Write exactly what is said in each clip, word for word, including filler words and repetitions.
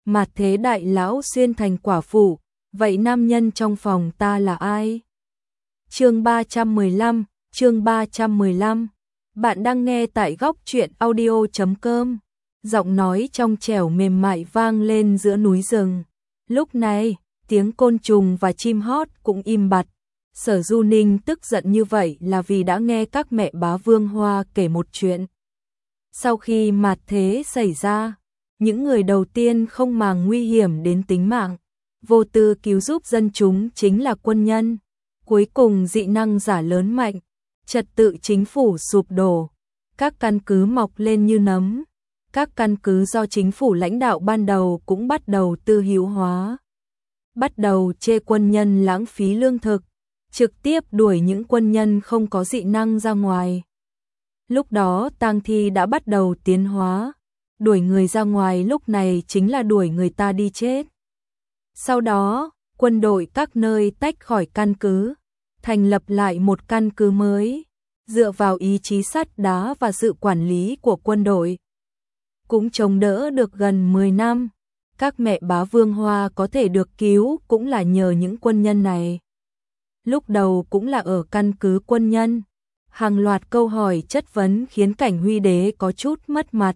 Mạt thế đại lão xuyên thành quả phụ, vậy nam nhân trong phòng ta là ai? Chương ba trăm mười lăm, chương ba trăm mười lăm. Bạn đang nghe tại góc truyện audio chấm com. Giọng nói trong trẻo mềm mại vang lên giữa núi rừng. Lúc này, tiếng côn trùng và chim hót cũng im bặt. Sở Du Ninh tức giận như vậy là vì đã nghe các mẹ bá Vương Hoa kể một chuyện. Sau khi mạt thế xảy ra, những người đầu tiên không màng nguy hiểm đến tính mạng, vô tư cứu giúp dân chúng chính là quân nhân. Cuối cùng dị năng giả lớn mạnh, trật tự chính phủ sụp đổ, các căn cứ mọc lên như nấm. Các căn cứ do chính phủ lãnh đạo ban đầu cũng bắt đầu tư hữu hóa. Bắt đầu chê quân nhân lãng phí lương thực, trực tiếp đuổi những quân nhân không có dị năng ra ngoài. Lúc đó tang thi đã bắt đầu tiến hóa, đuổi người ra ngoài lúc này chính là đuổi người ta đi chết. Sau đó, quân đội các nơi tách khỏi căn cứ, thành lập lại một căn cứ mới, dựa vào ý chí sắt đá và sự quản lý của quân đội. Cũng chống đỡ được gần mười năm, các mẹ bá Vương Hoa có thể được cứu cũng là nhờ những quân nhân này. Lúc đầu cũng là ở căn cứ quân nhân, hàng loạt câu hỏi chất vấn khiến Cảnh Huy Đế có chút mất mặt.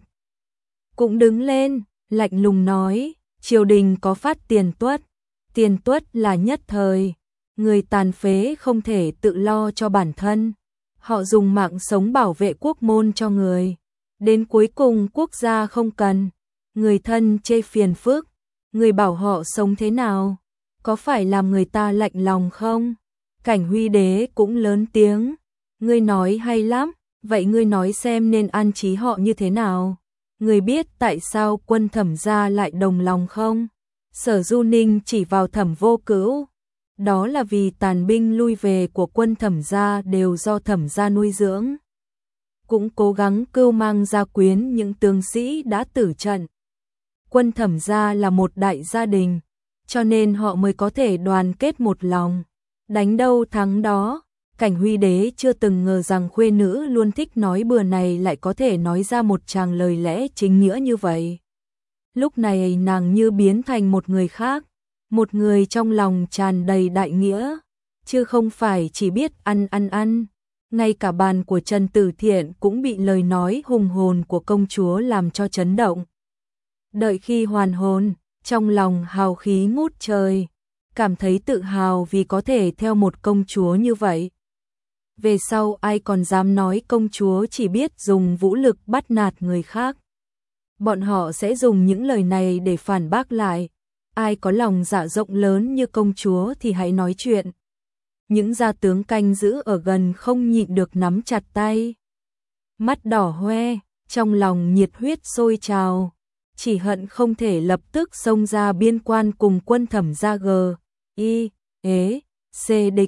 Cũng đứng lên, lạnh lùng nói, triều đình có phát tiền tuất, tiền tuất là nhất thời, người tàn phế không thể tự lo cho bản thân, họ dùng mạng sống bảo vệ quốc môn cho người, đến cuối cùng quốc gia không cần, người thân chê phiền phức, người bảo họ sống thế nào, có phải làm người ta lạnh lòng không? Cảnh Huy Đế cũng lớn tiếng, ngươi nói hay lắm, vậy ngươi nói xem nên an trí họ như thế nào? Ngươi biết tại sao quân Thẩm gia lại đồng lòng không? Sở Du Ninh chỉ vào Thẩm Vô Cữu. Đó là vì tàn binh lui về của quân Thẩm gia đều do Thẩm gia nuôi dưỡng. Cũng cố gắng cưu mang gia quyến những tướng sĩ đã tử trận. Quân Thẩm gia là một đại gia đình, cho nên họ mới có thể đoàn kết một lòng. Đánh đâu thắng đó. Cảnh Huy Đế chưa từng ngờ rằng khuê nữ luôn thích nói bừa này lại có thể nói ra một tràng lời lẽ chính nghĩa như vậy. Lúc này nàng như biến thành một người khác, một người trong lòng tràn đầy đại nghĩa, chứ không phải chỉ biết ăn ăn ăn. Ngay cả bàn của Trần Tử Thiện cũng bị lời nói hùng hồn của công chúa làm cho chấn động. Đợi khi hoàn hồn, trong lòng hào khí ngút trời, cảm thấy tự hào vì có thể theo một công chúa như vậy. Về sau ai còn dám nói công chúa chỉ biết dùng vũ lực bắt nạt người khác. Bọn họ sẽ dùng những lời này để phản bác lại. Ai có lòng dạ rộng lớn như công chúa thì hãy nói chuyện. Những gia tướng canh giữ ở gần không nhịn được nắm chặt tay. Mắt đỏ hoe, trong lòng nhiệt huyết sôi trào. Chỉ hận không thể lập tức xông ra biên quan cùng quân Thẩm gia g, y, ế, c địch.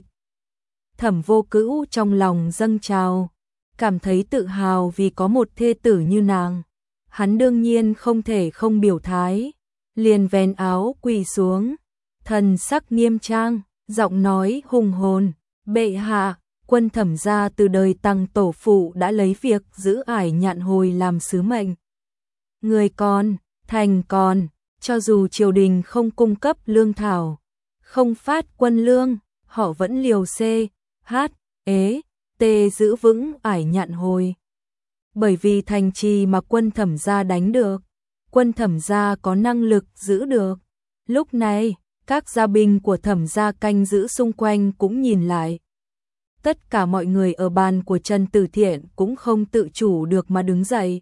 Thẩm Vô Cữu trong lòng dâng trào, cảm thấy tự hào vì có một thê tử như nàng. Hắn đương nhiên không thể không biểu thái, liền vén áo quỳ xuống, thần sắc nghiêm trang, giọng nói hùng hồn, bệ hạ, quân Thẩm gia từ đời Tăng tổ phụ đã lấy việc giữ ải Nhạn Hồi làm sứ mệnh. Người còn, thành còn, cho dù triều đình không cung cấp lương thảo, không phát quân lương, họ vẫn liều c, h, ế, t giữ vững ải Nhạn Hồi. Bởi vì thành trì mà quân Thẩm gia đánh được, quân Thẩm gia có năng lực giữ được. Lúc này, các gia binh của Thẩm gia canh giữ xung quanh cũng nhìn lại. Tất cả mọi người ở bàn của Trần Tử Thiện cũng không tự chủ được mà đứng dậy.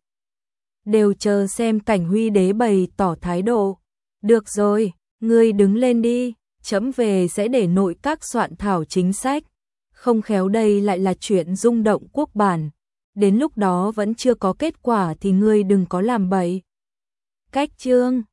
Đều chờ xem Cảnh Huy Đế bày tỏ thái độ. Được rồi, ngươi đứng lên đi, trẫm về sẽ để nội các soạn thảo chính sách. Không khéo đây lại là chuyện rung động quốc bản. Đến lúc đó vẫn chưa có kết quả thì ngươi đừng có làm bậy. Cách chương